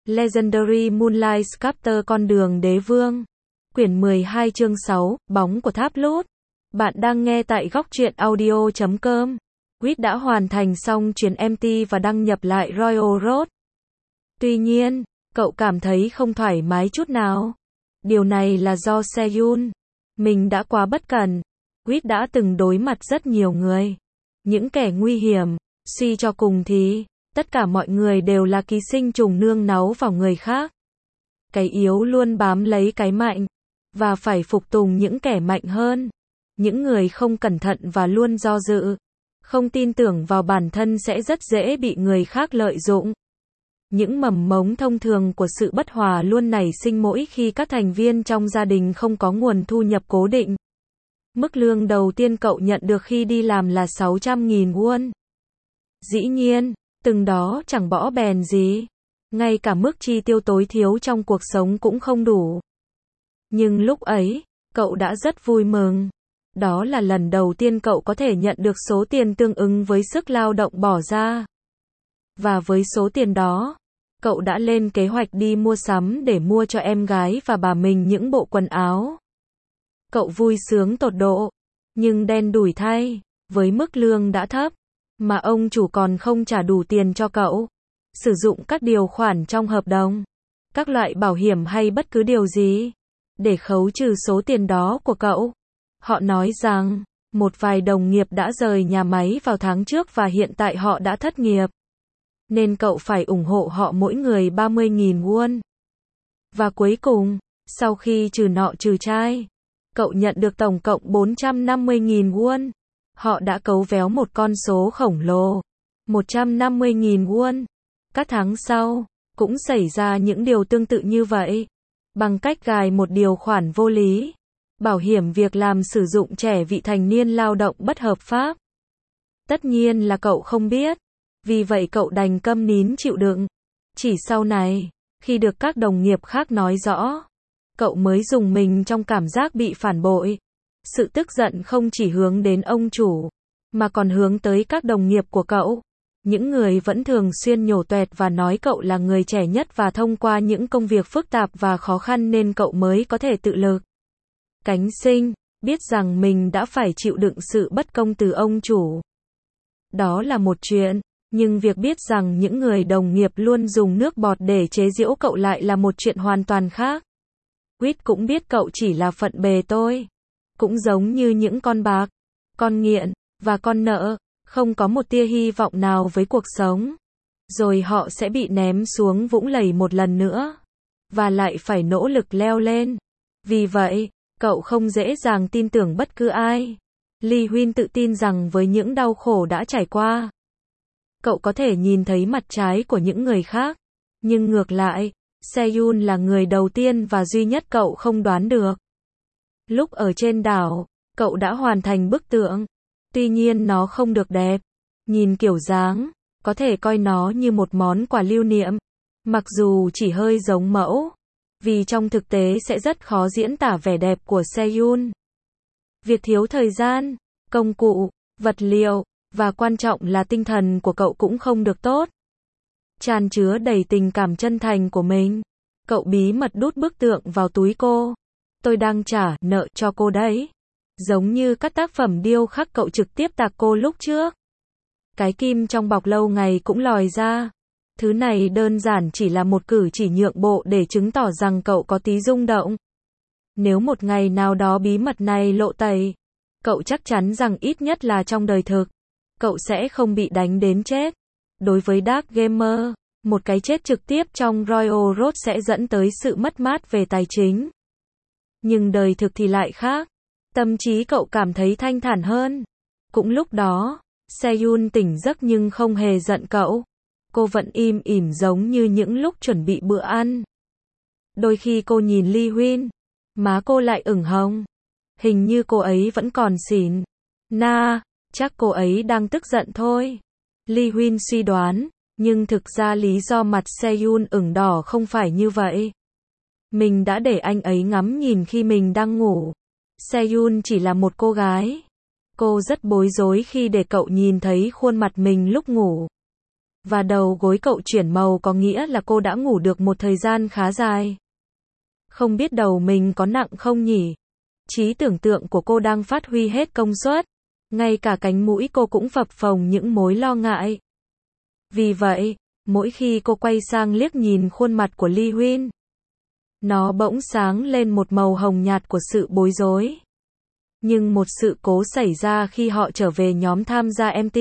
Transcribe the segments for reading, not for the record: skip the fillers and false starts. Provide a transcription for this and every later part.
Legendary Moonlight Sculptor Con đường đế vương. Quyển 12 chương 6, Bóng của tháp lút. Bạn đang nghe tại góc truyện audio.com. Quýt đã hoàn thành xong chuyến MT và đăng nhập lại Royal Road. Tuy nhiên, cậu cảm thấy không thoải mái chút nào. Điều này là do Seyun. Mình đã quá bất cẩn. Quýt đã từng đối mặt rất nhiều người. Những kẻ nguy hiểm. Suy cho cùng thì tất cả mọi người đều là ký sinh trùng nương náu vào người khác. Cái yếu luôn bám lấy cái mạnh, và phải phục tùng những kẻ mạnh hơn. Những người không cẩn thận và luôn do dự, không tin tưởng vào bản thân sẽ rất dễ bị người khác lợi dụng. Những mầm mống thông thường của sự bất hòa luôn nảy sinh mỗi khi các thành viên trong gia đình không có nguồn thu nhập cố định. Mức lương đầu tiên cậu nhận được khi đi làm là 600.000 won. Dĩ nhiên, từng đó chẳng bỏ bèn gì. Ngay cả mức chi tiêu tối thiểu trong cuộc sống cũng không đủ. Nhưng lúc ấy, cậu đã rất vui mừng. Đó là lần đầu tiên cậu có thể nhận được số tiền tương ứng với sức lao động bỏ ra. Và với số tiền đó, cậu đã lên kế hoạch đi mua sắm để mua cho em gái và bà mình những bộ quần áo. Cậu vui sướng tột độ. Nhưng đen đủi thay, với mức lương đã thấp, mà ông chủ còn không trả đủ tiền cho cậu. Sử dụng các điều khoản trong hợp đồng, các loại bảo hiểm hay bất cứ điều gì, để khấu trừ số tiền đó của cậu. Họ nói rằng, một vài đồng nghiệp đã rời nhà máy vào tháng trước và hiện tại họ đã thất nghiệp. Nên cậu phải ủng hộ họ mỗi người 30.000 won. Và cuối cùng, sau khi trừ nọ trừ chai, cậu nhận được tổng cộng 450.000 won. Họ đã cấu véo một con số khổng lồ, 150.000 won. Các tháng sau, cũng xảy ra những điều tương tự như vậy. Bằng cách gài một điều khoản vô lý, bảo hiểm việc làm sử dụng trẻ vị thành niên lao động bất hợp pháp. Tất nhiên là cậu không biết. Vì vậy cậu đành câm nín chịu đựng. Chỉ sau này, khi được các đồng nghiệp khác nói rõ, cậu mới rùng mình trong cảm giác bị phản bội. Sự tức giận không chỉ hướng đến ông chủ, mà còn hướng tới các đồng nghiệp của cậu. Những người vẫn thường xuyên nhổ toẹt và nói cậu là người trẻ nhất và thông qua những công việc phức tạp và khó khăn nên cậu mới có thể tự lực cánh sinh, biết rằng mình đã phải chịu đựng sự bất công từ ông chủ. Đó là một chuyện, nhưng việc biết rằng những người đồng nghiệp luôn dùng nước bọt để chế giễu cậu lại là một chuyện hoàn toàn khác. Quýt cũng biết cậu chỉ là phận bề tôi. Cũng giống như những con bạc, con nghiện, và con nợ, không có một tia hy vọng nào với cuộc sống. Rồi họ sẽ bị ném xuống vũng lầy một lần nữa. Và lại phải nỗ lực leo lên. Vì vậy, cậu không dễ dàng tin tưởng bất cứ ai. Lee Huynh tự tin rằng với những đau khổ đã trải qua, cậu có thể nhìn thấy mặt trái của những người khác. Nhưng ngược lại, Seyun là người đầu tiên và duy nhất cậu không đoán được. Lúc ở trên đảo, cậu đã hoàn thành bức tượng. Tuy nhiên nó không được đẹp. Nhìn kiểu dáng, có thể coi nó như một món quà lưu niệm. Mặc dù chỉ hơi giống mẫu. Vì trong thực tế sẽ rất khó diễn tả vẻ đẹp của Seyun. Việc thiếu thời gian, công cụ, vật liệu, và quan trọng là tinh thần của cậu cũng không được tốt. Tràn chứa đầy tình cảm chân thành của mình, cậu bí mật đút bức tượng vào túi cô. Tôi đang trả nợ cho cô đấy. Giống như các tác phẩm điêu khắc cậu trực tiếp tạc cô lúc trước. Cái kim trong bọc lâu ngày cũng lòi ra. Thứ này đơn giản chỉ là một cử chỉ nhượng bộ để chứng tỏ rằng cậu có tí rung động. Nếu một ngày nào đó bí mật này lộ tẩy, cậu chắc chắn rằng ít nhất là trong đời thực, cậu sẽ không bị đánh đến chết. Đối với Dark Gamer, một cái chết trực tiếp trong Royal Road sẽ dẫn tới sự mất mát về tài chính. Nhưng đời thực thì lại khác. Tâm trí cậu cảm thấy thanh thản hơn. Cũng lúc đó, Seyun tỉnh giấc nhưng không hề giận cậu. Cô vẫn im ỉm giống như những lúc chuẩn bị bữa ăn. Đôi khi cô nhìn Lee Huynh, má cô lại ửng hồng. Hình như cô ấy vẫn còn xỉn. Chắc cô ấy đang tức giận thôi. Lee Huynh suy đoán, nhưng thực ra lý do mặt Seyun ửng đỏ không phải như vậy. Mình đã để anh ấy ngắm nhìn khi mình đang ngủ. Seyun chỉ là một cô gái. Cô rất bối rối khi để cậu nhìn thấy khuôn mặt mình lúc ngủ. Và đầu gối cậu chuyển màu có nghĩa là cô đã ngủ được một thời gian khá dài. Không biết đầu mình có nặng không nhỉ? Trí tưởng tượng của cô đang phát huy hết công suất. Ngay cả cánh mũi cô cũng phập phồng những mối lo ngại. Vì vậy, mỗi khi cô quay sang liếc nhìn khuôn mặt của Lee Huyên, nó bỗng sáng lên một màu hồng nhạt của sự bối rối. Nhưng một sự cố xảy ra khi họ trở về nhóm tham gia MT.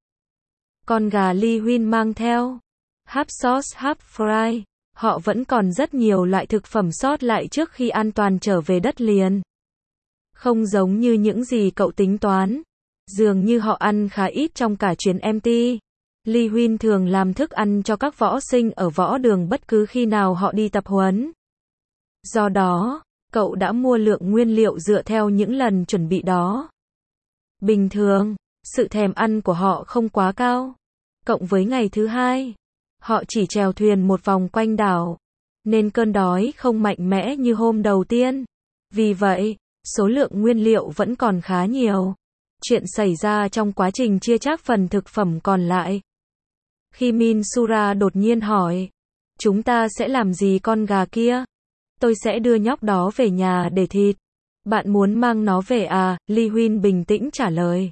Con gà Lee Huyên mang theo half sauce half fry. Họ vẫn còn rất nhiều loại thực phẩm sót lại trước khi an toàn trở về đất liền. Không giống như những gì cậu tính toán. Dường như họ ăn khá ít trong cả chuyến MT. Lee Huyên thường làm thức ăn cho các võ sinh ở võ đường bất cứ khi nào họ đi tập huấn. Do đó, cậu đã mua lượng nguyên liệu dựa theo những lần chuẩn bị đó. Bình thường, sự thèm ăn của họ không quá cao. Cộng với ngày thứ hai, họ chỉ chèo thuyền một vòng quanh đảo, nên cơn đói không mạnh mẽ như hôm đầu tiên. Vì vậy, số lượng nguyên liệu vẫn còn khá nhiều. Chuyện xảy ra trong quá trình chia chác phần thực phẩm còn lại. Khi Min Sura đột nhiên hỏi, chúng ta sẽ làm gì con gà kia? Tôi sẽ đưa nhóc đó về nhà để thịt. Bạn muốn mang nó về à? Lee Huyên bình tĩnh trả lời.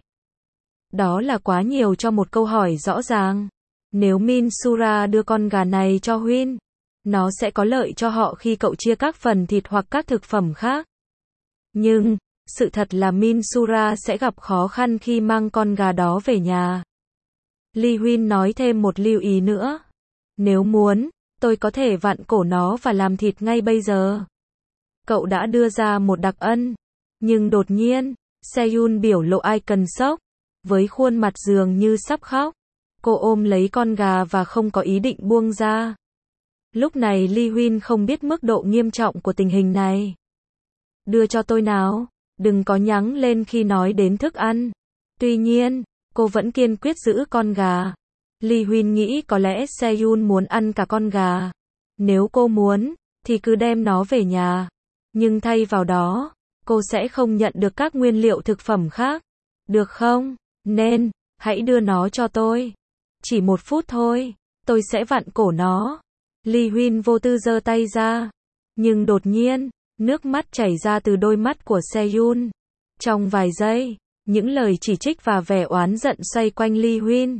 Đó là quá nhiều cho một câu hỏi rõ ràng. Nếu Min Sura đưa con gà này cho Huyên, nó sẽ có lợi cho họ khi cậu chia các phần thịt hoặc các thực phẩm khác. Nhưng, sự thật là Min Sura sẽ gặp khó khăn khi mang con gà đó về nhà. Lee Huyên nói thêm một lưu ý nữa. Nếu muốn, tôi có thể vặn cổ nó và làm thịt ngay bây giờ. Cậu đã đưa ra một đặc ân. Nhưng đột nhiên, Seyun biểu lộ ai cần sốc. Với khuôn mặt dường như sắp khóc. Cô ôm lấy con gà và không có ý định buông ra. Lúc này Lee Huyên không biết mức độ nghiêm trọng của tình hình này. Đưa cho tôi nào. Đừng có nhắng lên khi nói đến thức ăn. Tuy nhiên, cô vẫn kiên quyết giữ con gà. Lee Huyên nghĩ có lẽ Seyun muốn ăn cả con gà. Nếu cô muốn, thì cứ đem nó về nhà. Nhưng thay vào đó, cô sẽ không nhận được các nguyên liệu thực phẩm khác. Được không? Nên, hãy đưa nó cho tôi. Chỉ 1 phút thôi, tôi sẽ vặn cổ nó. Lee Huyên vô tư giơ tay ra. Nhưng đột nhiên, nước mắt chảy ra từ đôi mắt của Seyun. Trong vài giây, những lời chỉ trích và vẻ oán giận xoay quanh Lee Huyên.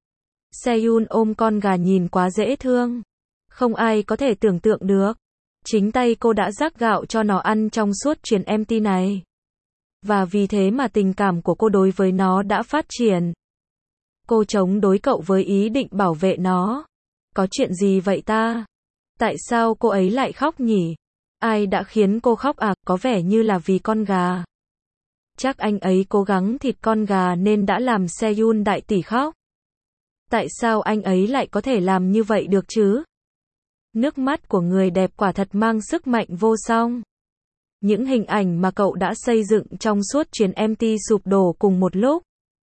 Seyun ôm con gà nhìn quá dễ thương. Không ai có thể tưởng tượng được. Chính tay cô đã rắc gạo cho nó ăn trong suốt chuyến MT này. Và vì thế mà tình cảm của cô đối với nó đã phát triển. Cô chống đối cậu với ý định bảo vệ nó. Có chuyện gì vậy ta? Tại sao cô ấy lại khóc nhỉ? Ai đã khiến cô khóc à? Có vẻ như là vì con gà. Chắc anh ấy cố gắng thịt con gà nên đã làm Seyun đại tỷ khóc. Tại sao anh ấy lại có thể làm như vậy được chứ? Nước mắt của người đẹp quả thật mang sức mạnh vô song. Những hình ảnh mà cậu đã xây dựng trong suốt chuyến MT sụp đổ cùng một lúc.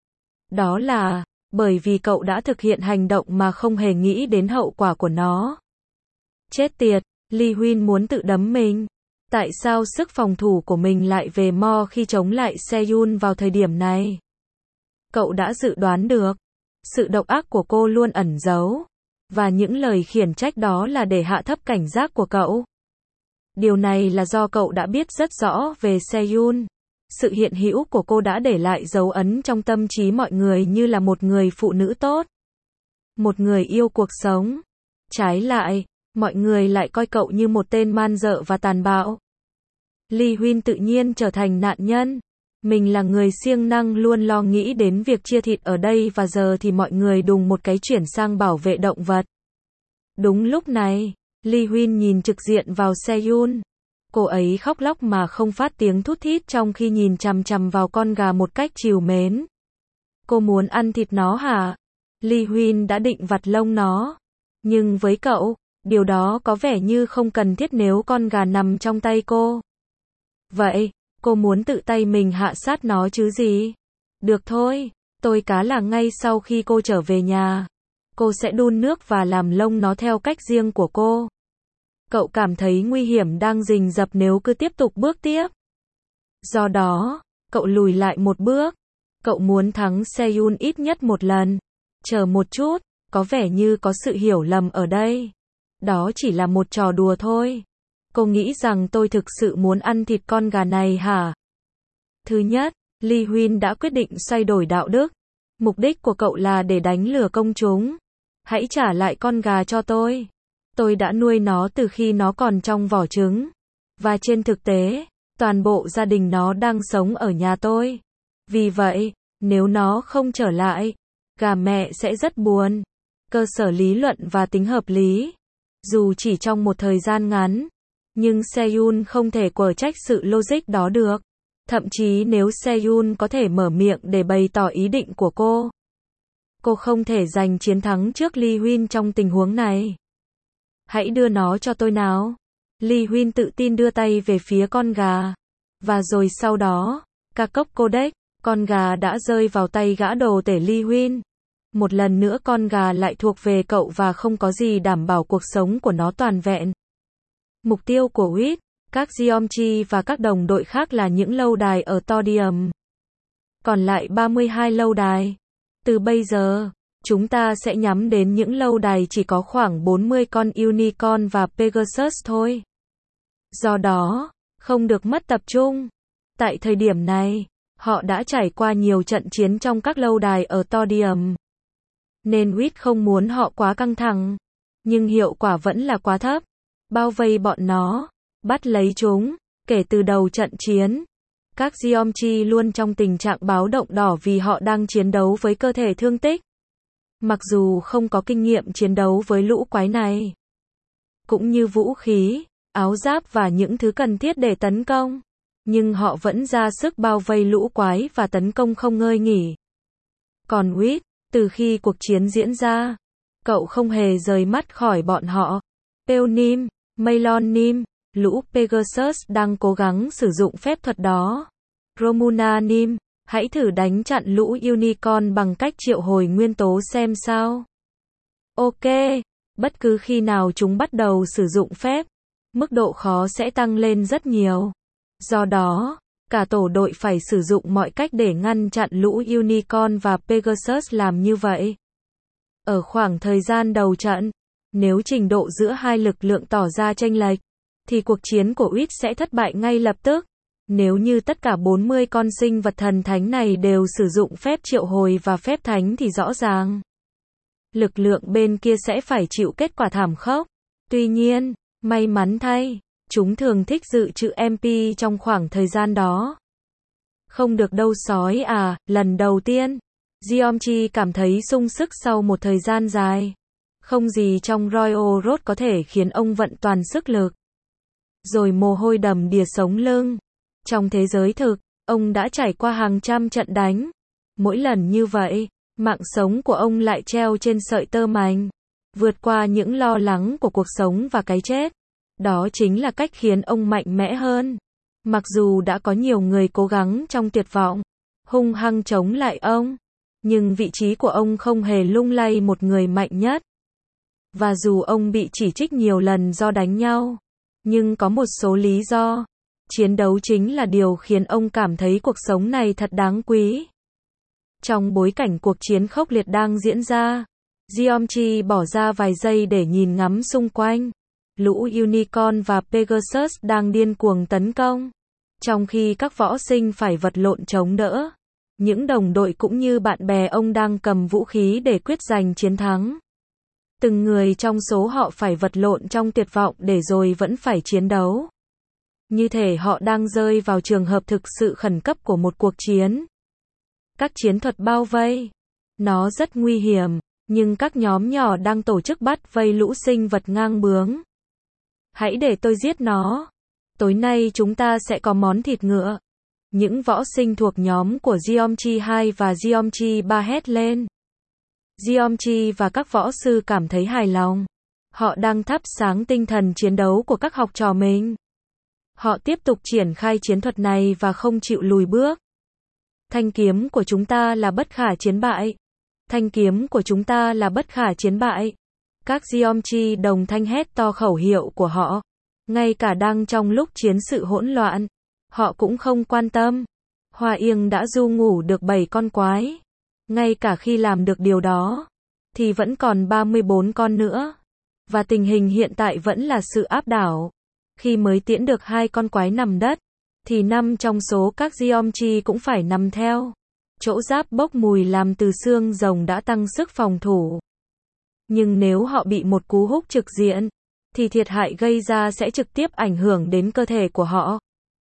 Đó là bởi vì cậu đã thực hiện hành động mà không hề nghĩ đến hậu quả của nó. Chết tiệt, Lee Huyên muốn tự đấm mình. Tại sao sức phòng thủ của mình lại về mo khi chống lại Seyun vào thời điểm này? Cậu đã dự đoán được. Sự độc ác của cô luôn ẩn giấu. Và những lời khiển trách đó là để hạ thấp cảnh giác của cậu. Điều này là do cậu đã biết rất rõ về Seyun. Sự hiện hữu của cô đã để lại dấu ấn trong tâm trí mọi người như là một người phụ nữ tốt. Một người yêu cuộc sống. Trái lại, mọi người lại coi cậu như một tên man dợ và tàn bạo. Lee Huyên tự nhiên trở thành nạn nhân. Mình là người siêng năng luôn lo nghĩ đến việc chia thịt ở đây và giờ thì mọi người đùng một cái chuyển sang bảo vệ động vật. Đúng lúc này, Lee Huyên nhìn trực diện vào Seyun. Cô ấy khóc lóc mà không phát tiếng thút thít trong khi nhìn chằm chằm vào con gà một cách trìu mến. Cô muốn ăn thịt nó hả? Lee Huyên đã định vặt lông nó. Nhưng với cậu, điều đó có vẻ như không cần thiết nếu con gà nằm trong tay cô. Vậy, cô muốn tự tay mình hạ sát nó chứ gì? Được thôi, tôi cá là ngay sau khi cô trở về nhà. Cô sẽ đun nước và làm lông nó theo cách riêng của cô. Cậu cảm thấy nguy hiểm đang rình rập nếu cứ tiếp tục bước tiếp. Do đó, cậu lùi lại một bước. Cậu muốn thắng Seyun ít nhất một lần. Chờ một chút, có vẻ như có sự hiểu lầm ở đây. Đó chỉ là một trò đùa thôi. Cô nghĩ rằng tôi thực sự muốn ăn thịt con gà này hả? Thứ nhất, Lee Huynh đã quyết định xoay đổi đạo đức. Mục đích của cậu là để đánh lừa công chúng. Hãy trả lại con gà cho tôi. Tôi đã nuôi nó từ khi nó còn trong vỏ trứng. Và trên thực tế, toàn bộ gia đình nó đang sống ở nhà tôi. Vì vậy, nếu nó không trở lại, gà mẹ sẽ rất buồn. Cơ sở lý luận và tính hợp lý. Dù chỉ trong một thời gian ngắn, nhưng Seyun không thể quở trách sự logic đó được. Thậm chí nếu Seyun có thể mở miệng để bày tỏ ý định của cô không thể giành chiến thắng trước Lee Huynh trong tình huống này. Hãy đưa nó cho tôi nào. Lee Huynh tự tin đưa tay về phía con gà. Và rồi sau đó, Kakok Codec, con gà đã rơi vào tay gã đồ tể Lee Huynh. Một lần nữa con gà lại thuộc về cậu và không có gì đảm bảo cuộc sống của nó toàn vẹn. Mục tiêu của Wit, các Geomchi và các đồng đội khác là những lâu đài ở Todium. Còn lại 32 lâu đài. Từ bây giờ, chúng ta sẽ nhắm đến những lâu đài chỉ có khoảng 40 con Unicorn và Pegasus thôi. Do đó, không được mất tập trung. Tại thời điểm này, họ đã trải qua nhiều trận chiến trong các lâu đài ở Todium. Nên Wit không muốn họ quá căng thẳng. Nhưng hiệu quả vẫn là quá thấp. Bao vây bọn nó, bắt lấy chúng. Kể từ đầu trận chiến, các Geomchi luôn trong tình trạng báo động đỏ vì họ đang chiến đấu với cơ thể thương tích. Mặc dù không có kinh nghiệm chiến đấu với lũ quái này, cũng như vũ khí, áo giáp và những thứ cần thiết để tấn công, nhưng họ vẫn ra sức bao vây lũ quái và tấn công không ngơi nghỉ. Còn Wit, từ khi cuộc chiến diễn ra, cậu không hề rời mắt khỏi bọn họ. Peonim, Meilonim, lũ Pegasus đang cố gắng sử dụng phép thuật đó. Romunanim, hãy thử đánh chặn lũ Unicorn bằng cách triệu hồi nguyên tố xem sao. Ok, bất cứ khi nào chúng bắt đầu sử dụng phép, mức độ khó sẽ tăng lên rất nhiều. Do đó, cả tổ đội phải sử dụng mọi cách để ngăn chặn lũ Unicorn và Pegasus làm như vậy. Ở khoảng thời gian đầu trận, nếu trình độ giữa hai lực lượng tỏ ra chênh lệch, thì cuộc chiến của Wit sẽ thất bại ngay lập tức. Nếu như tất cả 40 con sinh vật thần thánh này đều sử dụng phép triệu hồi và phép thánh thì rõ ràng lực lượng bên kia sẽ phải chịu kết quả thảm khốc. Tuy nhiên, may mắn thay, chúng thường thích dự trữ MP trong khoảng thời gian đó. Không được đâu sói à, lần đầu tiên, Geomchi cảm thấy sung sức sau một thời gian dài. Không gì trong Royal Road có thể khiến ông vận toàn sức lực. Rồi mồ hôi đầm đìa sống lưng. Trong thế giới thực, ông đã trải qua hàng trăm trận đánh. Mỗi lần như vậy, mạng sống của ông lại treo trên sợi tơ mảnh. Vượt qua những lo lắng của cuộc sống và cái chết. Đó chính là cách khiến ông mạnh mẽ hơn. Mặc dù đã có nhiều người cố gắng trong tuyệt vọng, hung hăng chống lại ông, nhưng vị trí của ông không hề lung lay một người mạnh nhất. Và dù ông bị chỉ trích nhiều lần do đánh nhau, nhưng có một số lý do. Chiến đấu chính là điều khiến ông cảm thấy cuộc sống này thật đáng quý. Trong bối cảnh cuộc chiến khốc liệt đang diễn ra, Geomchi bỏ ra vài giây để nhìn ngắm xung quanh. Lũ Unicorn và Pegasus đang điên cuồng tấn công, trong khi các võ sinh phải vật lộn chống đỡ. Những đồng đội cũng như bạn bè ông đang cầm vũ khí để quyết giành chiến thắng. Từng người trong số họ phải vật lộn trong tuyệt vọng để rồi vẫn phải chiến đấu. Như thể họ đang rơi vào trường hợp thực sự khẩn cấp của một cuộc chiến. Các chiến thuật bao vây. Nó rất nguy hiểm, nhưng các nhóm nhỏ đang tổ chức bắt vây lũ sinh vật ngang bướng. Hãy để tôi giết nó. Tối nay chúng ta sẽ có món thịt ngựa. Những võ sinh thuộc nhóm của Geomchi 2 và Geomchi 3 hét lên. Geomchi và các võ sư cảm thấy hài lòng. Họ đang thắp sáng tinh thần chiến đấu của các học trò mình. Họ tiếp tục triển khai chiến thuật này và không chịu lùi bước. Thanh kiếm của chúng ta là bất khả chiến bại. Thanh kiếm của chúng ta là bất khả chiến bại. Các Geomchi đồng thanh hét to khẩu hiệu của họ. Ngay cả đang trong lúc chiến sự hỗn loạn, họ cũng không quan tâm. Hoa Yên đã du ngủ được 7 con quái. Ngay cả khi làm được điều đó, thì vẫn còn 34 con nữa. Và tình hình hiện tại vẫn là sự áp đảo. Khi mới tiễn được 2 con quái nằm đất, thì 5 trong số các Geometry cũng phải nằm theo. Chỗ giáp bốc mùi làm từ xương rồng đã tăng sức phòng thủ. Nhưng nếu họ bị một cú húc trực diện, thì thiệt hại gây ra sẽ trực tiếp ảnh hưởng đến cơ thể của họ.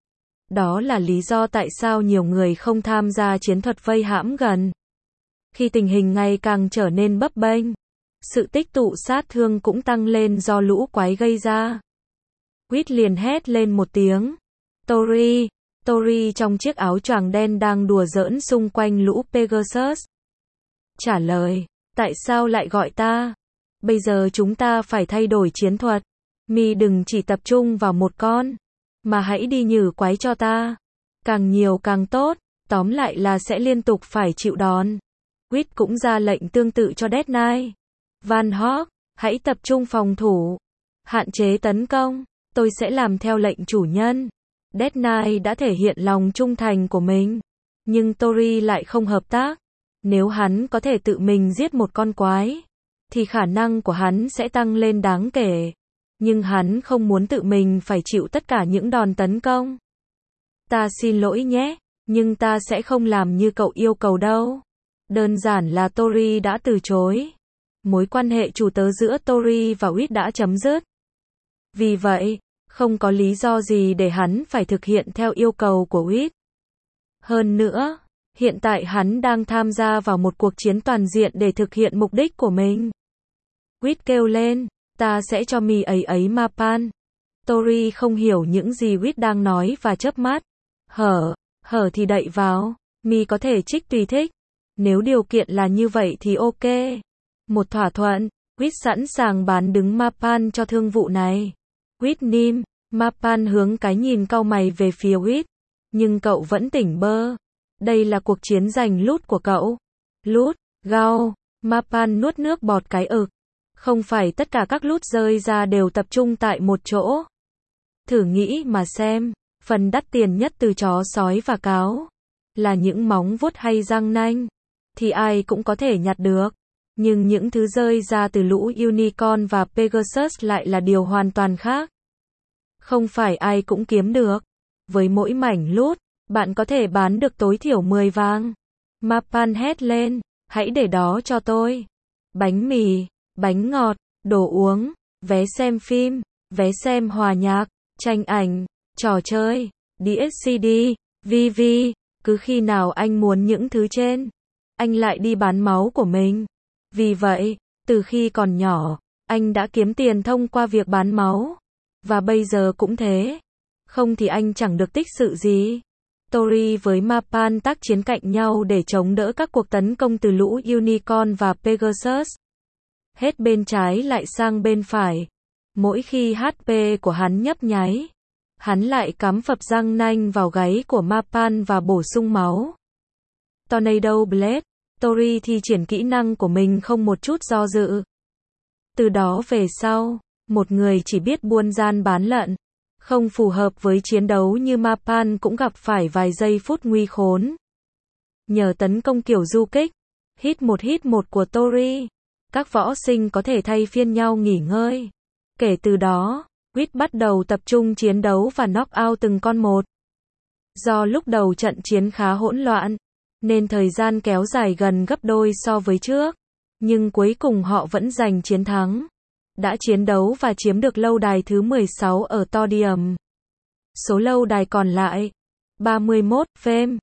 Đó là lý do tại sao nhiều người không tham gia chiến thuật vây hãm gần. Khi tình hình ngày càng trở nên bấp bênh, sự tích tụ sát thương cũng tăng lên do lũ quái gây ra. Quýt liền hét lên một tiếng. Tori, Tori trong chiếc áo choàng đen đang đùa giỡn xung quanh lũ Pegasus. Trả lời, tại sao lại gọi ta? Bây giờ chúng ta phải thay đổi chiến thuật. Mi đừng chỉ tập trung vào một con, mà hãy đi nhử quái cho ta. Càng nhiều càng tốt, tóm lại là sẽ liên tục phải chịu đòn. Quýt cũng ra lệnh tương tự cho Dead Knight. Van Hawk, hãy tập trung phòng thủ. Hạn chế tấn công, tôi sẽ làm theo lệnh chủ nhân. Dead Knight đã thể hiện lòng trung thành của mình. Nhưng Tori lại không hợp tác. Nếu hắn có thể tự mình giết một con quái, thì khả năng của hắn sẽ tăng lên đáng kể. Nhưng hắn không muốn tự mình phải chịu tất cả những đòn tấn công. Ta xin lỗi nhé, nhưng ta sẽ không làm như cậu yêu cầu đâu. Đơn giản là Tori đã từ chối. Mối quan hệ chủ tớ giữa Tori và Quýt đã chấm dứt. Vì vậy, không có lý do gì để hắn phải thực hiện theo yêu cầu của Quýt. Hơn nữa, hiện tại hắn đang tham gia vào một cuộc chiến toàn diện để thực hiện mục đích của mình. Quýt kêu lên, ta sẽ cho mi ấy Mapan. Tori không hiểu những gì Quýt đang nói và chớp mắt. Hở thì đậy vào, mi có thể trích tùy thích. Nếu điều kiện là như vậy thì ok. Một thỏa thuận, Quýt sẵn sàng bán đứng Mapan cho thương vụ này. Quýt nim, Mapan hướng cái nhìn cau mày về phía Quýt. Nhưng cậu vẫn tỉnh bơ. Đây là cuộc chiến giành loot của cậu. Loot, gao, Mapan nuốt nước bọt cái ực. Không phải tất cả các loot rơi ra đều tập trung tại một chỗ. Thử nghĩ mà xem, phần đắt tiền nhất từ chó sói và cáo là những móng vuốt hay răng nanh, thì ai cũng có thể nhặt được. Nhưng những thứ rơi ra từ lũ Unicorn và Pegasus lại là điều hoàn toàn khác. Không phải ai cũng kiếm được. Với mỗi mảnh loot, bạn có thể bán được tối thiểu 10 vàng. Mapan hét lên, hãy để đó cho tôi. Bánh mì, bánh ngọt, đồ uống, vé xem phim, vé xem hòa nhạc, tranh ảnh, trò chơi, DSCD, VV, cứ khi nào anh muốn những thứ trên, anh lại đi bán máu của mình. Vì vậy, từ khi còn nhỏ, anh đã kiếm tiền thông qua việc bán máu. Và bây giờ cũng thế. Không thì anh chẳng được tích sự gì. Tori với Mapan tác chiến cạnh nhau để chống đỡ các cuộc tấn công từ lũ Unicorn và Pegasus. Hết bên trái lại sang bên phải. Mỗi khi HP của hắn nhấp nháy, hắn lại cắm phập răng nanh vào gáy của Mapan và bổ sung máu. Tornado Blade, Tori thi triển kỹ năng của mình không một chút do dự. Từ đó về sau, một người chỉ biết buôn gian bán lận, không phù hợp với chiến đấu như Mapan cũng gặp phải vài giây phút nguy khốn. Nhờ tấn công kiểu du kích, hit một của Tori, các võ sinh có thể thay phiên nhau nghỉ ngơi. Kể từ đó, Quýt bắt đầu tập trung chiến đấu và knock out từng con một. Do lúc đầu trận chiến khá hỗn loạn, nên thời gian kéo dài gần gấp đôi so với trước. Nhưng cuối cùng họ vẫn giành chiến thắng. Đã chiến đấu và chiếm được lâu đài thứ 16 ở Todium. Số lâu đài còn lại 31, Fame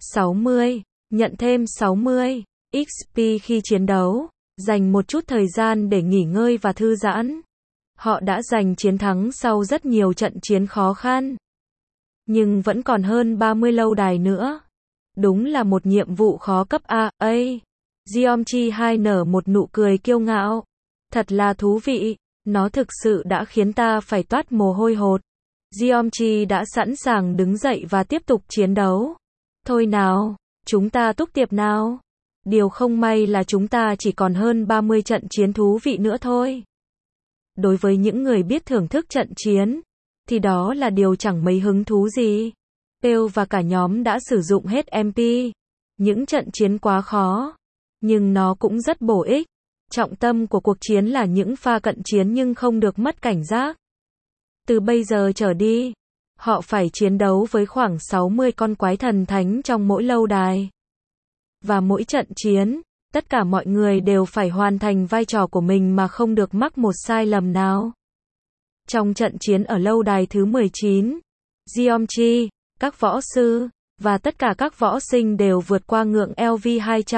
60, nhận thêm 60 XP khi chiến đấu, dành một chút thời gian để nghỉ ngơi và thư giãn. Họ đã giành chiến thắng sau rất nhiều trận chiến khó khăn. Nhưng vẫn còn hơn 30 lâu đài nữa. Đúng là một nhiệm vụ khó cấp A. Geometry 2 nở một nụ cười kiêu ngạo. Thật là thú vị, nó thực sự đã khiến ta phải toát mồ hôi hột. Geometry đã sẵn sàng đứng dậy và tiếp tục chiến đấu. Thôi nào, chúng ta túc tiệp nào. Điều không may là chúng ta chỉ còn hơn 30 trận chiến thú vị nữa thôi. Đối với những người biết thưởng thức trận chiến, thì đó là điều chẳng mấy hứng thú gì. Pale và cả nhóm đã sử dụng hết MP. Những trận chiến quá khó, nhưng nó cũng rất bổ ích. Trọng tâm của cuộc chiến là những pha cận chiến nhưng không được mất cảnh giác. Từ bây giờ trở đi, họ phải chiến đấu với khoảng 60 con quái thần thánh trong mỗi lâu đài. Và mỗi trận chiến, tất cả mọi người đều phải hoàn thành vai trò của mình mà không được mắc một sai lầm nào. Trong trận chiến ở lâu đài thứ 19, Geometry, các võ sư, và tất cả các võ sinh đều vượt qua ngưỡng LV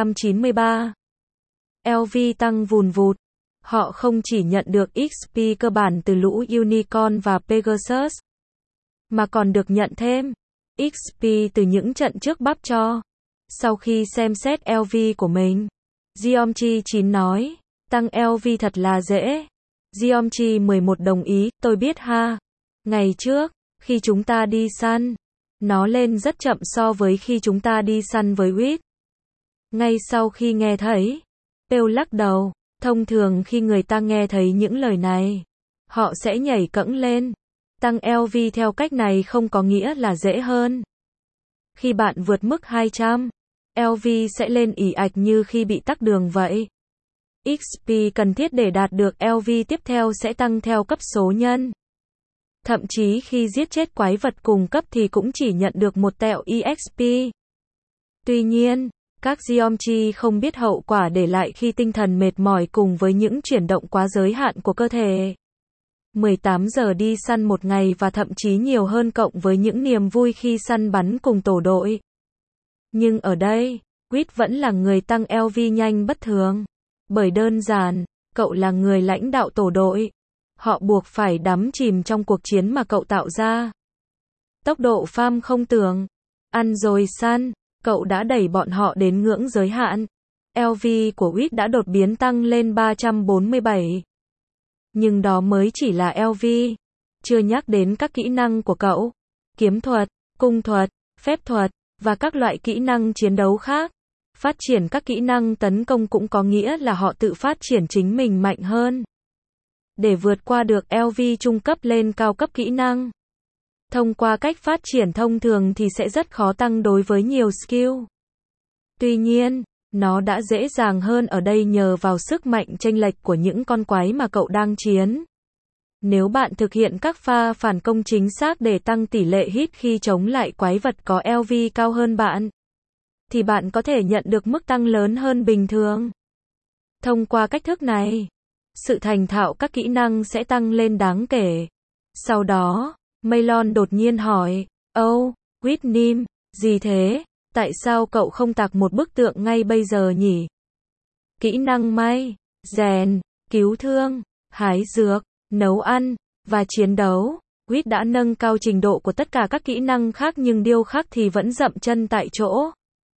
293. LV tăng vùn vụt. Họ không chỉ nhận được XP cơ bản từ lũ Unicorn và Pegasus, mà còn được nhận thêm XP từ những trận trước bắp cho. Sau khi xem xét LV của mình, Geometry 9 nói, tăng LV thật là dễ. Geometry 11 đồng ý, tôi biết ha. Ngày trước, khi chúng ta đi săn, nó lên rất chậm so với khi chúng ta đi săn với Wit. Ngay sau khi nghe thấy, Pêu lắc đầu. Thông thường khi người ta nghe thấy những lời này, họ sẽ nhảy cẫng lên. Tăng LV theo cách này không có nghĩa là dễ hơn. Khi bạn vượt mức 200, LV sẽ lên ì ạch như khi bị tắc đường vậy. XP cần thiết để đạt được LV tiếp theo sẽ tăng theo cấp số nhân. Thậm chí khi giết chết quái vật cùng cấp thì cũng chỉ nhận được một tẹo EXP. Tuy nhiên, các Geometry không biết hậu quả để lại khi tinh thần mệt mỏi cùng với những chuyển động quá giới hạn của cơ thể. 18 giờ đi săn một ngày và thậm chí nhiều hơn cộng với những niềm vui khi săn bắn cùng tổ đội. Nhưng ở đây, Wit vẫn là người tăng LV nhanh bất thường. Bởi đơn giản, cậu là người lãnh đạo tổ đội. Họ buộc phải đắm chìm trong cuộc chiến mà cậu tạo ra. Tốc độ farm không tưởng. Ăn rồi săn. Cậu đã đẩy bọn họ đến ngưỡng giới hạn. LV của Wit đã đột biến tăng lên 347. Nhưng đó mới chỉ là LV. Chưa nhắc đến các kỹ năng của cậu. Kiếm thuật, cung thuật, phép thuật, và các loại kỹ năng chiến đấu khác. Phát triển các kỹ năng tấn công cũng có nghĩa là họ tự phát triển chính mình mạnh hơn. Để vượt qua được LV trung cấp lên cao cấp kỹ năng. Thông qua cách phát triển thông thường thì sẽ rất khó tăng đối với nhiều skill. Tuy nhiên, nó đã dễ dàng hơn ở đây nhờ vào sức mạnh chênh lệch của những con quái mà cậu đang chiến. Nếu bạn thực hiện các pha phản công chính xác để tăng tỷ lệ hit khi chống lại quái vật có LV cao hơn bạn, thì bạn có thể nhận được mức tăng lớn hơn bình thường. Thông qua cách thức này, sự thành thạo các kỹ năng sẽ tăng lên đáng kể. Sau đó, Melon đột nhiên hỏi, Whitney, gì thế? Tại sao cậu không tạc một bức tượng ngay bây giờ nhỉ? Kỹ năng may, rèn, cứu thương, hái dược, nấu ăn, và chiến đấu. Whit đã nâng cao trình độ của tất cả các kỹ năng khác nhưng điêu khắc thì vẫn dậm chân tại chỗ.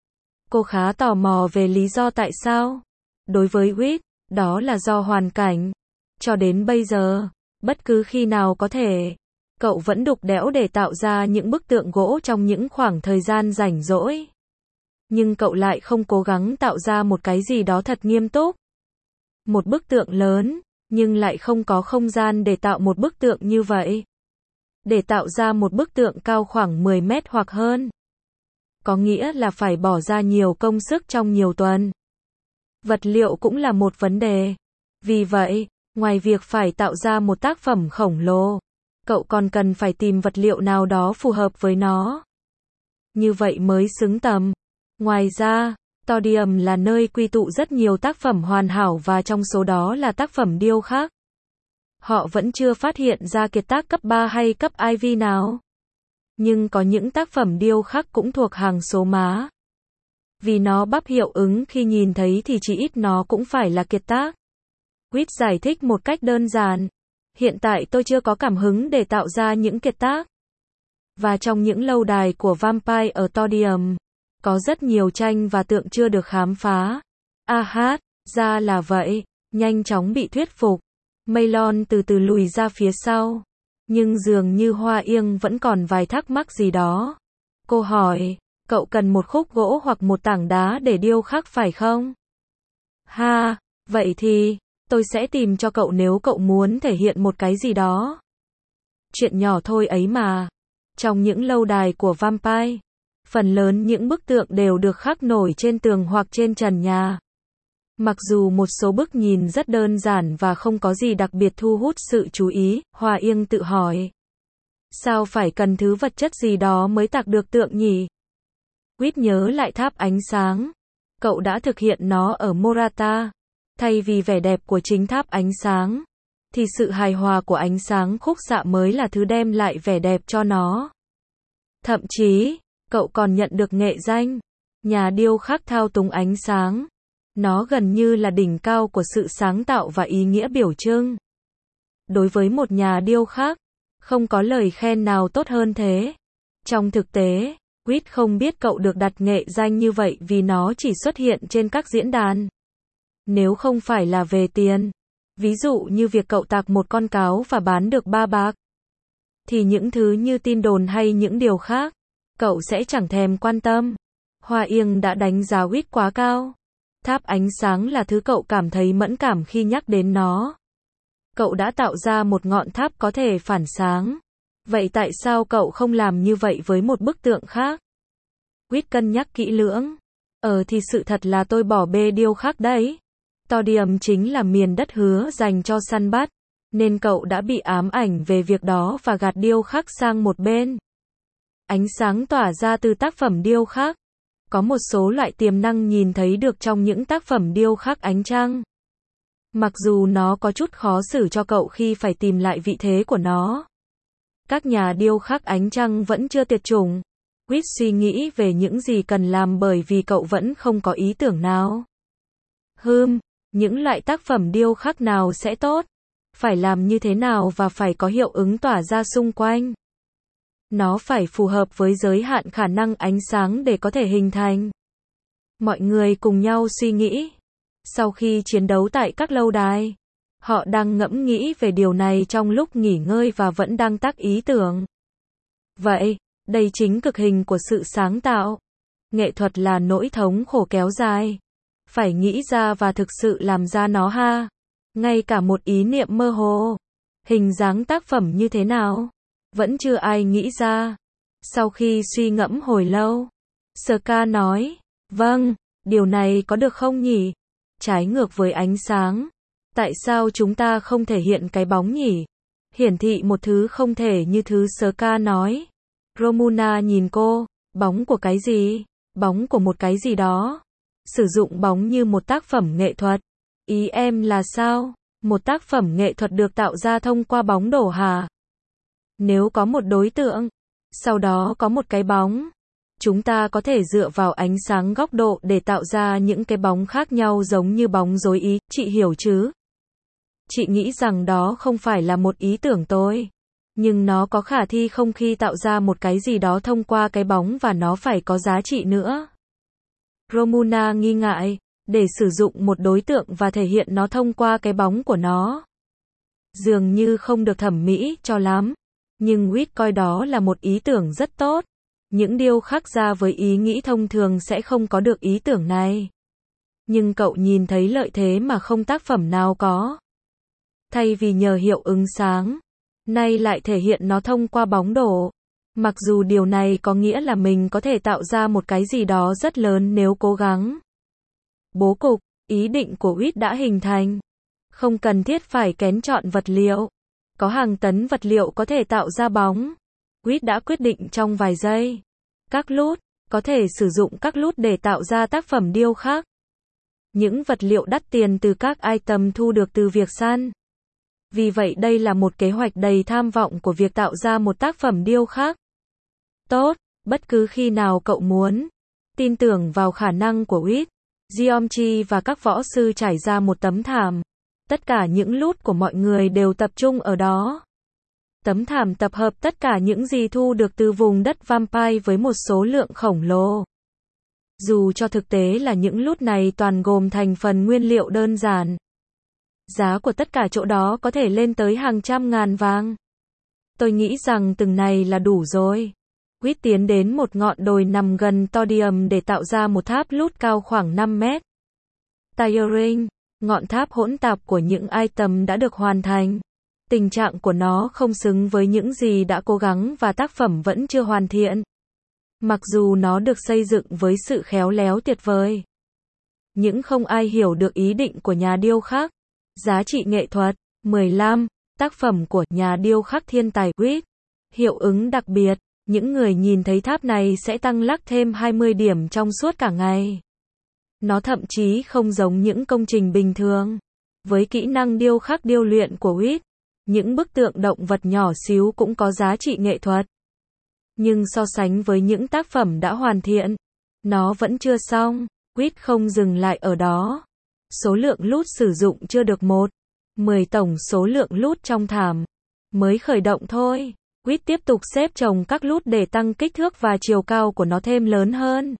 Cô khá tò mò về lý do tại sao. Đối với Whit, đó là do hoàn cảnh. Cho đến bây giờ, bất cứ khi nào có thể, cậu vẫn đục đẽo để tạo ra những bức tượng gỗ trong những khoảng thời gian rảnh rỗi. Nhưng cậu lại không cố gắng tạo ra một cái gì đó thật nghiêm túc. Một bức tượng lớn, nhưng lại không có không gian để tạo một bức tượng như vậy. Để tạo ra một bức tượng cao khoảng 10 mét hoặc hơn, có nghĩa là phải bỏ ra nhiều công sức trong nhiều tuần. Vật liệu cũng là một vấn đề. Vì vậy, ngoài việc phải tạo ra một tác phẩm khổng lồ, cậu còn cần phải tìm vật liệu nào đó phù hợp với nó. Như vậy mới xứng tầm. Ngoài ra, Todium là nơi quy tụ rất nhiều tác phẩm hoàn hảo và trong số đó là tác phẩm điêu khắc. Họ vẫn chưa phát hiện ra kiệt tác cấp 3 hay cấp IV nào. Nhưng có những tác phẩm điêu khắc cũng thuộc hàng số má. Vì nó bắp hiệu ứng khi nhìn thấy thì chỉ ít nó cũng phải là kiệt tác. Whit giải thích một cách đơn giản. Hiện tại tôi chưa có cảm hứng để tạo ra những kiệt tác. Và trong những lâu đài của Vampire ở Todium, có rất nhiều tranh và tượng chưa được khám phá. Ra là vậy, nhanh chóng bị thuyết phục. Melon từ từ lùi ra phía sau. Nhưng dường như Hoa Yên vẫn còn vài thắc mắc gì đó. Cô hỏi, cậu cần một khúc gỗ hoặc một tảng đá để điêu khắc phải không? Vậy thì, tôi sẽ tìm cho cậu nếu cậu muốn thể hiện một cái gì đó. Chuyện nhỏ thôi ấy mà. Trong những lâu đài của Vampire, phần lớn những bức tượng đều được khắc nổi trên tường hoặc trên trần nhà. Mặc dù một số bức nhìn rất đơn giản và không có gì đặc biệt thu hút sự chú ý, Hoa Yên tự hỏi. Sao phải cần thứ vật chất gì đó mới tạc được tượng nhỉ? Quýt nhớ lại tháp ánh sáng. Cậu đã thực hiện nó ở Morata. Thay vì vẻ đẹp của chính tháp ánh sáng, thì sự hài hòa của ánh sáng khúc xạ mới là thứ đem lại vẻ đẹp cho nó. Thậm chí, cậu còn nhận được nghệ danh nhà điêu khắc thao túng ánh sáng. Nó gần như là đỉnh cao của sự sáng tạo và ý nghĩa biểu trưng. Đối với một nhà điêu khắc, không có lời khen nào tốt hơn thế. Trong thực tế, Quýt không biết cậu được đặt nghệ danh như vậy vì nó chỉ xuất hiện trên các diễn đàn. Nếu không phải là về tiền, ví dụ như việc cậu tạc một con cáo và bán được 3 bạc, thì những thứ như tin đồn hay những điều khác, cậu sẽ chẳng thèm quan tâm. Hoa Yên đã đánh giá Quýt quá cao. Tháp ánh sáng là thứ cậu cảm thấy mẫn cảm khi nhắc đến nó. Cậu đã tạo ra một ngọn tháp có thể phản sáng. Vậy tại sao cậu không làm như vậy với một bức tượng khác? Quýt cân nhắc kỹ lưỡng. Thì sự thật là tôi bỏ bê điêu khắc đấy. Todium chính là miền đất hứa dành cho săn bắt, nên cậu đã bị ám ảnh về việc đó và gạt điêu khắc sang một bên. Ánh sáng tỏa ra từ tác phẩm điêu khắc. Có một số loại tiềm năng nhìn thấy được trong những tác phẩm điêu khắc ánh trăng. Mặc dù nó có chút khó xử cho cậu khi phải tìm lại vị thế của nó. Các nhà điêu khắc ánh trăng vẫn chưa tuyệt chủng. Quýt suy nghĩ về những gì cần làm bởi vì cậu vẫn không có ý tưởng nào. Những loại tác phẩm điêu khắc nào sẽ tốt? Phải làm như thế nào và phải có hiệu ứng tỏa ra xung quanh? Nó phải phù hợp với giới hạn khả năng ánh sáng để có thể hình thành. Mọi người cùng nhau suy nghĩ. Sau khi chiến đấu tại các lâu đài, họ đang ngẫm nghĩ về điều này trong lúc nghỉ ngơi và vẫn đang tác ý tưởng. Vậy, đây chính cực hình của sự sáng tạo. Nghệ thuật là nỗi thống khổ kéo dài. Phải nghĩ ra và thực sự làm ra nó ha. Ngay cả một ý niệm mơ hồ. Hình dáng tác phẩm như thế nào? Vẫn chưa ai nghĩ ra. Sau khi suy ngẫm hồi lâu, Ska nói, vâng, điều này có được không nhỉ? Trái ngược với ánh sáng. Tại sao chúng ta không thể hiện cái bóng nhỉ? Hiển thị một thứ không thể như thứ Ska nói. Romuna nhìn cô, bóng của cái gì? Bóng của một cái gì đó. Sử dụng bóng như một tác phẩm nghệ thuật. Ý em là sao? Một tác phẩm nghệ thuật được tạo ra thông qua bóng đổ hả? Nếu có một đối tượng, sau đó có một cái bóng, chúng ta có thể dựa vào ánh sáng góc độ để tạo ra những cái bóng khác nhau giống như bóng rối ý, chị hiểu chứ? Chị nghĩ rằng đó không phải là một ý tưởng tôi. Nhưng nó có khả thi không khi tạo ra một cái gì đó thông qua cái bóng và nó phải có giá trị nữa. Romuna nghi ngại, để sử dụng một đối tượng và thể hiện nó thông qua cái bóng của nó. Dường như không được thẩm mỹ cho lắm. Nhưng Quýt coi đó là một ý tưởng rất tốt. Những điêu khắc ra với ý nghĩ thông thường sẽ không có được ý tưởng này. Nhưng cậu nhìn thấy lợi thế mà không tác phẩm nào có. Thay vì nhờ hiệu ứng sáng, nay lại thể hiện nó thông qua bóng đổ. Mặc dù điều này có nghĩa là mình có thể tạo ra một cái gì đó rất lớn nếu cố gắng. Bố cục, ý định của Quýt đã hình thành. Không cần thiết phải kén chọn vật liệu. Có hàng tấn vật liệu có thể tạo ra bóng. Quýt đã quyết định trong vài giây. Các lút, có thể sử dụng các lút để tạo ra tác phẩm điêu khắc. Những vật liệu đắt tiền từ các item thu được từ việc săn. Vì vậy đây là một kế hoạch đầy tham vọng của việc tạo ra một tác phẩm điêu khắc. Tốt, bất cứ khi nào cậu muốn. Tin tưởng vào khả năng của Quýt. Geomchi và các võ sư trải ra một tấm thảm. Tất cả những lút của mọi người đều tập trung ở đó. Tấm thảm tập hợp tất cả những gì thu được từ vùng đất Vampire với một số lượng khổng lồ. Dù cho thực tế là những lút này toàn gồm thành phần nguyên liệu đơn giản. Giá của tất cả chỗ đó có thể lên tới hàng trăm ngàn vàng. Tôi nghĩ rằng từng này là đủ rồi. Quýt tiến đến một ngọn đồi nằm gần Todium để tạo ra một tháp lút cao khoảng 5 mét. Tiring, ngọn tháp hỗn tạp của những item đã được hoàn thành. Tình trạng của nó không xứng với những gì đã cố gắng và tác phẩm vẫn chưa hoàn thiện. Mặc dù nó được xây dựng với sự khéo léo tuyệt vời. những không ai hiểu được ý định của nhà điêu khắc. Giá trị nghệ thuật. 15. Tác phẩm của nhà điêu khắc thiên tài Whit. Hiệu ứng đặc biệt. Những người nhìn thấy tháp này sẽ tăng lắc thêm 20 điểm trong suốt cả ngày. Nó thậm chí không giống những công trình bình thường. Với kỹ năng điêu khắc điêu luyện của Whit, những bức tượng động vật nhỏ xíu cũng có giá trị nghệ thuật. Nhưng so sánh với những tác phẩm đã hoàn thiện, nó vẫn chưa xong. Whit không dừng lại ở đó. Số lượng lút sử dụng chưa được 10 tổng số lượng lút trong thảm. Mới khởi động thôi. Whit tiếp tục xếp chồng các lút để tăng kích thước và chiều cao của nó thêm lớn hơn.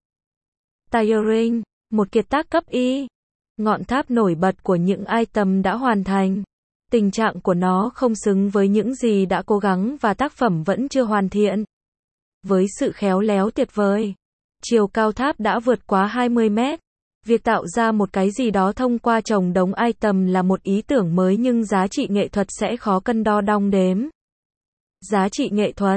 Tiring, một kiệt tác cấp Y. Ngọn tháp nổi bật của những item đã hoàn thành. Tình trạng của nó không xứng với những gì đã cố gắng và tác phẩm vẫn chưa hoàn thiện. Với sự khéo léo tuyệt vời, chiều cao tháp đã vượt quá 20 mét. Việc tạo ra một cái gì đó thông qua chồng đống item là một ý tưởng mới nhưng giá trị nghệ thuật sẽ khó cân đo đong đếm. Giá trị nghệ thuật.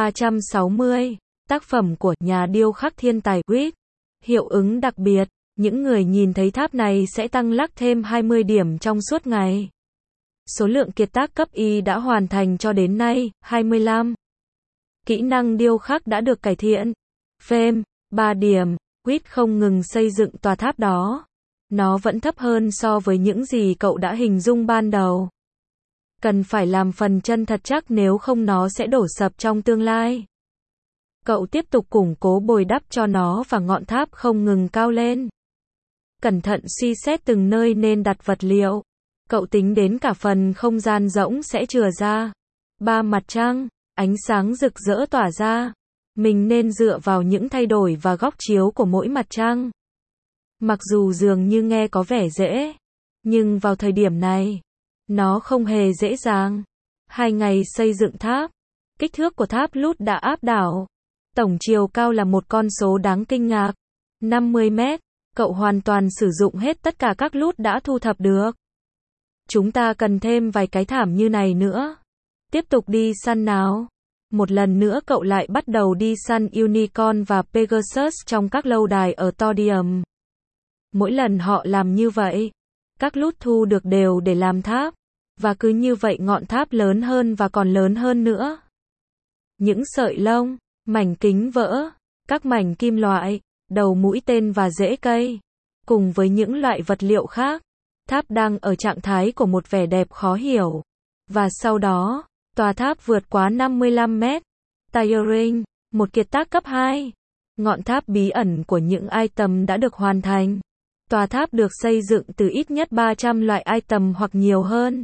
360. Tác phẩm của nhà điêu khắc thiên tài Whit. Hiệu ứng đặc biệt. Những người nhìn thấy tháp này sẽ tăng lắc thêm 20 điểm trong suốt ngày. Số lượng kiệt tác cấp Y đã hoàn thành cho đến nay, 25. Kỹ năng điêu khắc đã được cải thiện. Fame, 3 điểm. Whit không ngừng xây dựng tòa tháp đó. Nó vẫn thấp hơn so với những gì cậu đã hình dung ban đầu. Cần phải làm phần chân thật chắc nếu không nó sẽ đổ sập trong tương lai. Cậu tiếp tục củng cố bồi đắp cho nó và ngọn tháp không ngừng cao lên. Cẩn thận suy xét từng nơi nên đặt vật liệu. Cậu tính đến cả phần không gian rỗng sẽ chừa ra. 3 mặt trăng, ánh sáng rực rỡ tỏa ra. Mình nên dựa vào những thay đổi và góc chiếu của mỗi mặt trăng. Mặc dù dường như nghe có vẻ dễ, nhưng vào thời điểm này, nó không hề dễ dàng. 2 ngày xây dựng tháp, kích thước của tháp lút đã áp đảo. Tổng chiều cao là một con số đáng kinh ngạc. 50 mét, cậu hoàn toàn sử dụng hết tất cả các lút đã thu thập được. Chúng ta cần thêm vài cái thảm như này nữa. Tiếp tục đi săn nào. Một lần nữa cậu lại bắt đầu đi săn Unicorn và Pegasus trong các lâu đài ở Todium. Mỗi lần họ làm như vậy, các lút thu được đều để làm tháp. Và cứ như vậy ngọn tháp lớn hơn và còn lớn hơn nữa. Những sợi lông, mảnh kính vỡ, các mảnh kim loại, đầu mũi tên và rễ cây, cùng với những loại vật liệu khác, tháp đang ở trạng thái của một vẻ đẹp khó hiểu. Và sau đó, tòa tháp vượt quá 55 mét. Tiring, một kiệt tác cấp 2. Ngọn tháp bí ẩn của những item đã được hoàn thành. Tòa tháp được xây dựng từ ít nhất 300 loại item hoặc nhiều hơn.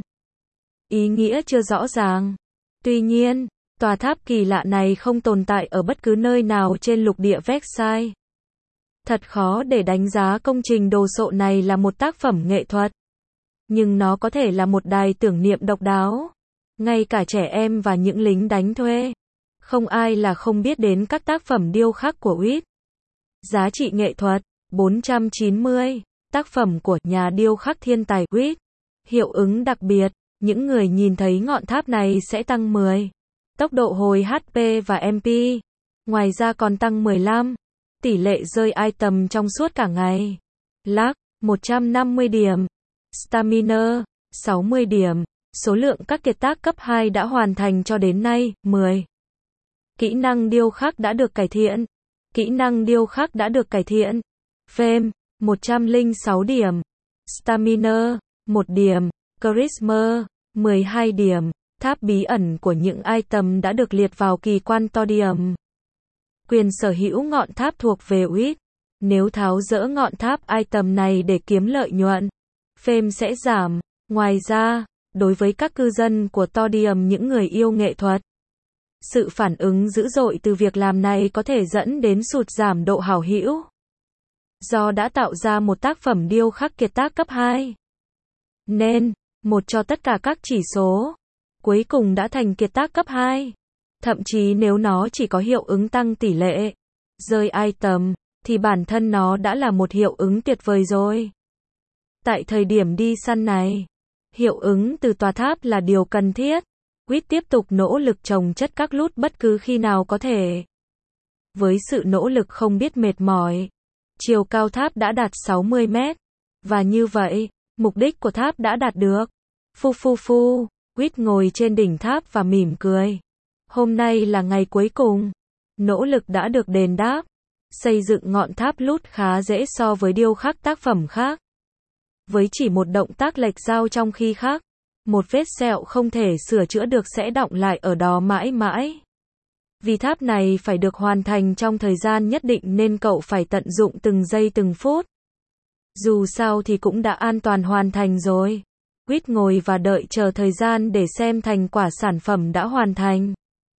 Ý nghĩa chưa rõ ràng. Tuy nhiên, tòa tháp kỳ lạ này không tồn tại ở bất cứ nơi nào trên lục địa Vexai. Thật khó để đánh giá công trình đồ sộ này là một tác phẩm nghệ thuật. Nhưng nó có thể là một đài tưởng niệm độc đáo. Ngay cả trẻ em và những lính đánh thuê. Không ai là không biết đến các tác phẩm điêu khắc của Whit. Giá trị nghệ thuật. 490. Tác phẩm của nhà điêu khắc thiên tài Whit. Hiệu ứng đặc biệt. Những người nhìn thấy ngọn tháp này sẽ tăng 10. Tốc độ hồi HP và MP. Ngoài ra còn tăng 15. Tỷ lệ rơi item trong suốt cả ngày. Luck, 150 điểm. Stamina, 60 điểm. Số lượng các kiệt tác cấp 2 đã hoàn thành cho đến nay, 10. Kỹ năng điêu khắc đã được cải thiện. Kỹ năng điêu khắc đã được cải thiện. Fame, 106 điểm. Stamina, 1 điểm. Charisma, 12 điểm. Tháp bí ẩn của những item đã được liệt vào kỳ quan Todium. Quyền sở hữu ngọn tháp thuộc về Whit. Nếu tháo dỡ ngọn tháp item này để kiếm lợi nhuận, Fame sẽ giảm. Ngoài ra, đối với các cư dân của Todium những người yêu nghệ thuật, sự phản ứng dữ dội từ việc làm này có thể dẫn đến sụt giảm độ hảo hữu. Do đã tạo ra một tác phẩm điêu khắc kiệt tác cấp 2. Nên, 1 cho tất cả các chỉ số. Cuối cùng đã thành kiệt tác cấp 2. Thậm chí nếu nó chỉ có hiệu ứng tăng tỷ lệ rơi item, thì bản thân nó đã là một hiệu ứng tuyệt vời rồi. Tại thời điểm đi săn này, hiệu ứng từ tòa tháp là điều cần thiết. Whit tiếp tục nỗ lực chồng chất các lút bất cứ khi nào có thể. Với sự nỗ lực không biết mệt mỏi, Chiều cao tháp đã đạt 60 mét. Và như vậy, mục đích của tháp đã đạt được. Phu phu phu, Quýt ngồi trên đỉnh tháp và mỉm cười. Hôm nay là ngày cuối cùng. Nỗ lực đã được đền đáp. Xây dựng ngọn tháp lút khá dễ so với điêu khắc tác phẩm khác. Với chỉ một động tác lệch dao trong khi khác, một vết sẹo không thể sửa chữa được sẽ đọng lại ở đó mãi mãi. Vì tháp này phải được hoàn thành trong thời gian nhất định nên cậu phải tận dụng từng giây từng phút. Dù sao thì cũng đã an toàn hoàn thành rồi. Quýt ngồi và đợi chờ thời gian để xem thành quả sản phẩm đã hoàn thành.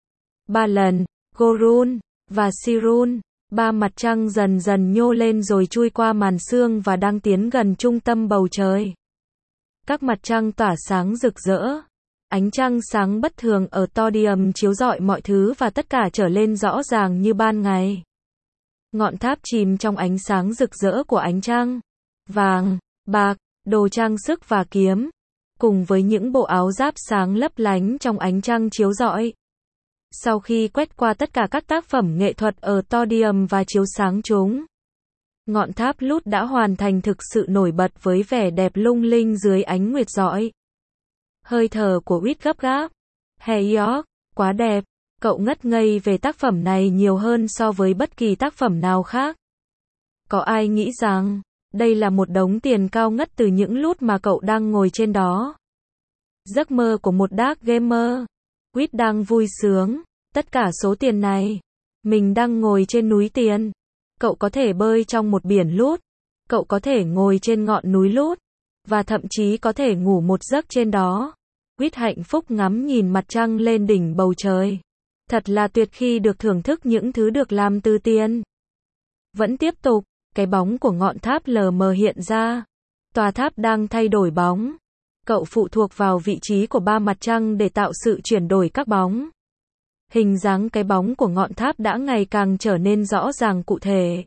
3 lần, Gorun và Sirun, 3 mặt trăng dần dần nhô lên rồi chui qua màn sương và đang tiến gần trung tâm bầu trời. Các mặt trăng tỏa sáng rực rỡ. Ánh trăng sáng bất thường ở Todium chiếu rọi mọi thứ và tất cả trở lên rõ ràng như ban ngày. Ngọn tháp chìm trong ánh sáng rực rỡ của ánh trăng. Vàng, bạc, đồ trang sức và kiếm, cùng với những bộ áo giáp sáng lấp lánh trong ánh trăng chiếu rọi. Sau khi quét qua tất cả các tác phẩm nghệ thuật ở Todium và chiếu sáng chúng, ngọn tháp lút đã hoàn thành thực sự nổi bật với vẻ đẹp lung linh dưới ánh nguyệt rọi. Hơi thở của Quýt gấp gáp. Hey York, quá đẹp. Cậu ngất ngây về tác phẩm này nhiều hơn so với bất kỳ tác phẩm nào khác. Có ai nghĩ rằng đây là một đống tiền cao ngất từ những lút mà cậu đang ngồi trên đó? Giấc mơ của một dark gamer. Quýt đang vui sướng. Tất cả số tiền này. Mình đang ngồi trên núi tiền. Cậu có thể bơi trong một biển lút. Cậu có thể ngồi trên ngọn núi lút. Và thậm chí có thể ngủ một giấc trên đó. Quýt hạnh phúc ngắm nhìn mặt trăng lên đỉnh bầu trời. Thật là tuyệt khi được thưởng thức những thứ được làm từ tiền. Vẫn tiếp tục, cái bóng của ngọn tháp lờ mờ hiện ra. Tòa tháp đang thay đổi bóng. Cậu phụ thuộc vào vị trí của 3 mặt trăng để tạo sự chuyển đổi các bóng. Hình dáng cái bóng của ngọn tháp đã ngày càng trở nên rõ ràng cụ thể.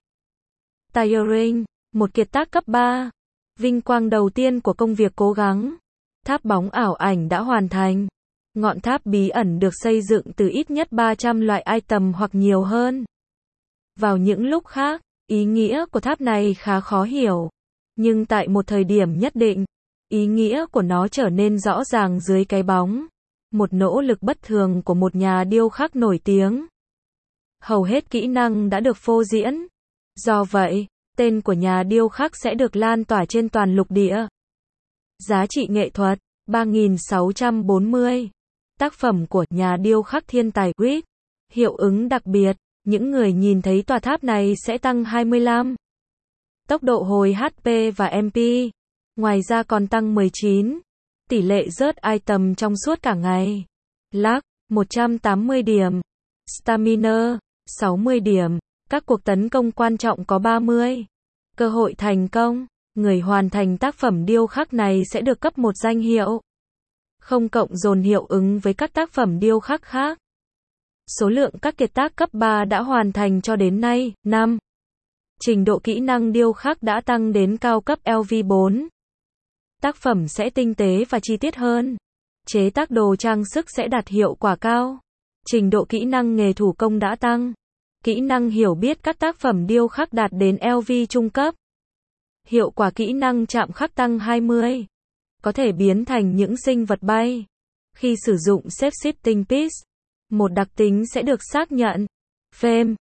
Tiring, một kiệt tác cấp 3. Vinh quang đầu tiên của công việc cố gắng. Tháp bóng ảo ảnh đã hoàn thành. Ngọn tháp bí ẩn được xây dựng từ ít nhất 300 loại item hoặc nhiều hơn. Vào những lúc khác, ý nghĩa của tháp này khá khó hiểu. Nhưng tại một thời điểm nhất định, ý nghĩa của nó trở nên rõ ràng dưới cái bóng. Một nỗ lực bất thường của một nhà điêu khắc nổi tiếng. Hầu hết kỹ năng đã được phô diễn. Do vậy, tên của nhà điêu khắc sẽ được lan tỏa trên toàn lục địa. Giá trị nghệ thuật, 3.640. Tác phẩm của nhà điêu khắc thiên tài Quýt. Hiệu ứng đặc biệt, những người nhìn thấy tòa tháp này sẽ tăng 25. Tốc độ hồi HP và MP. Ngoài ra còn tăng 19. Tỷ lệ rớt item trong suốt cả ngày. Luck, 180 điểm. Stamina, 60 điểm. Các cuộc tấn công quan trọng có 30. Cơ hội thành công. Người hoàn thành tác phẩm điêu khắc này sẽ được cấp một danh hiệu. Không cộng dồn hiệu ứng với các tác phẩm điêu khắc khác. Số lượng các kiệt tác cấp 3 đã hoàn thành cho đến nay, 5. Trình độ kỹ năng điêu khắc đã tăng đến cao cấp LV4. Tác phẩm sẽ tinh tế và chi tiết hơn. Chế tác đồ trang sức sẽ đạt hiệu quả cao. Trình độ kỹ năng nghề thủ công đã tăng. Kỹ năng hiểu biết các tác phẩm điêu khắc đạt đến LV trung cấp. Hiệu quả kỹ năng chạm khắc tăng 20. Có thể biến thành những sinh vật bay. Khi sử dụng Shape Shifting Piece, một đặc tính sẽ được xác nhận. Fame,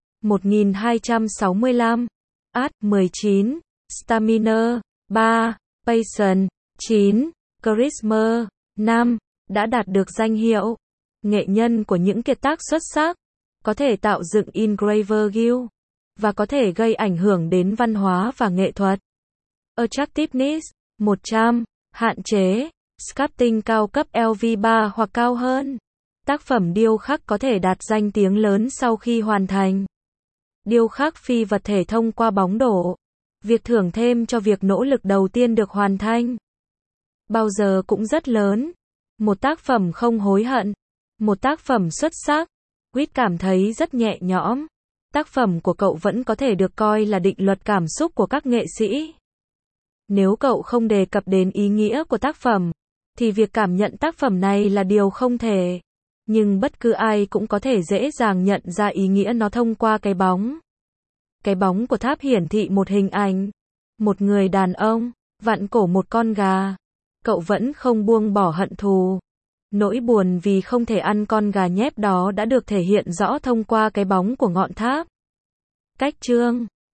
1265. Art, 19. Stamina, 3. Patience, 9. Charisma, 5. Đã đạt được danh hiệu nghệ nhân của những kiệt tác xuất sắc. Có thể tạo dựng Engraver Guild. Và có thể gây ảnh hưởng đến văn hóa và nghệ thuật. Attractiveness, 100. Hạn chế. Sculpting cao cấp LV3 hoặc cao hơn. Tác phẩm điêu khắc có thể đạt danh tiếng lớn sau khi hoàn thành. Điêu khắc phi vật thể thông qua bóng đổ. Việc thưởng thêm cho việc nỗ lực đầu tiên được hoàn thành. Bao giờ cũng rất lớn. Một tác phẩm không hối hận. Một tác phẩm xuất sắc. Quýt cảm thấy rất nhẹ nhõm. Tác phẩm của cậu vẫn có thể được coi là định luật cảm xúc của các nghệ sĩ. Nếu cậu không đề cập đến ý nghĩa của tác phẩm, thì việc cảm nhận tác phẩm này là điều không thể. Nhưng bất cứ ai cũng có thể dễ dàng nhận ra ý nghĩa nó thông qua cái bóng. cái bóng của tháp hiển thị một hình ảnh. Một người đàn ông, vặn cổ một con gà. Cậu vẫn không buông bỏ hận thù. Nỗi buồn vì không thể ăn con gà nhép đó đã được thể hiện rõ thông qua cái bóng của ngọn tháp. Cách chương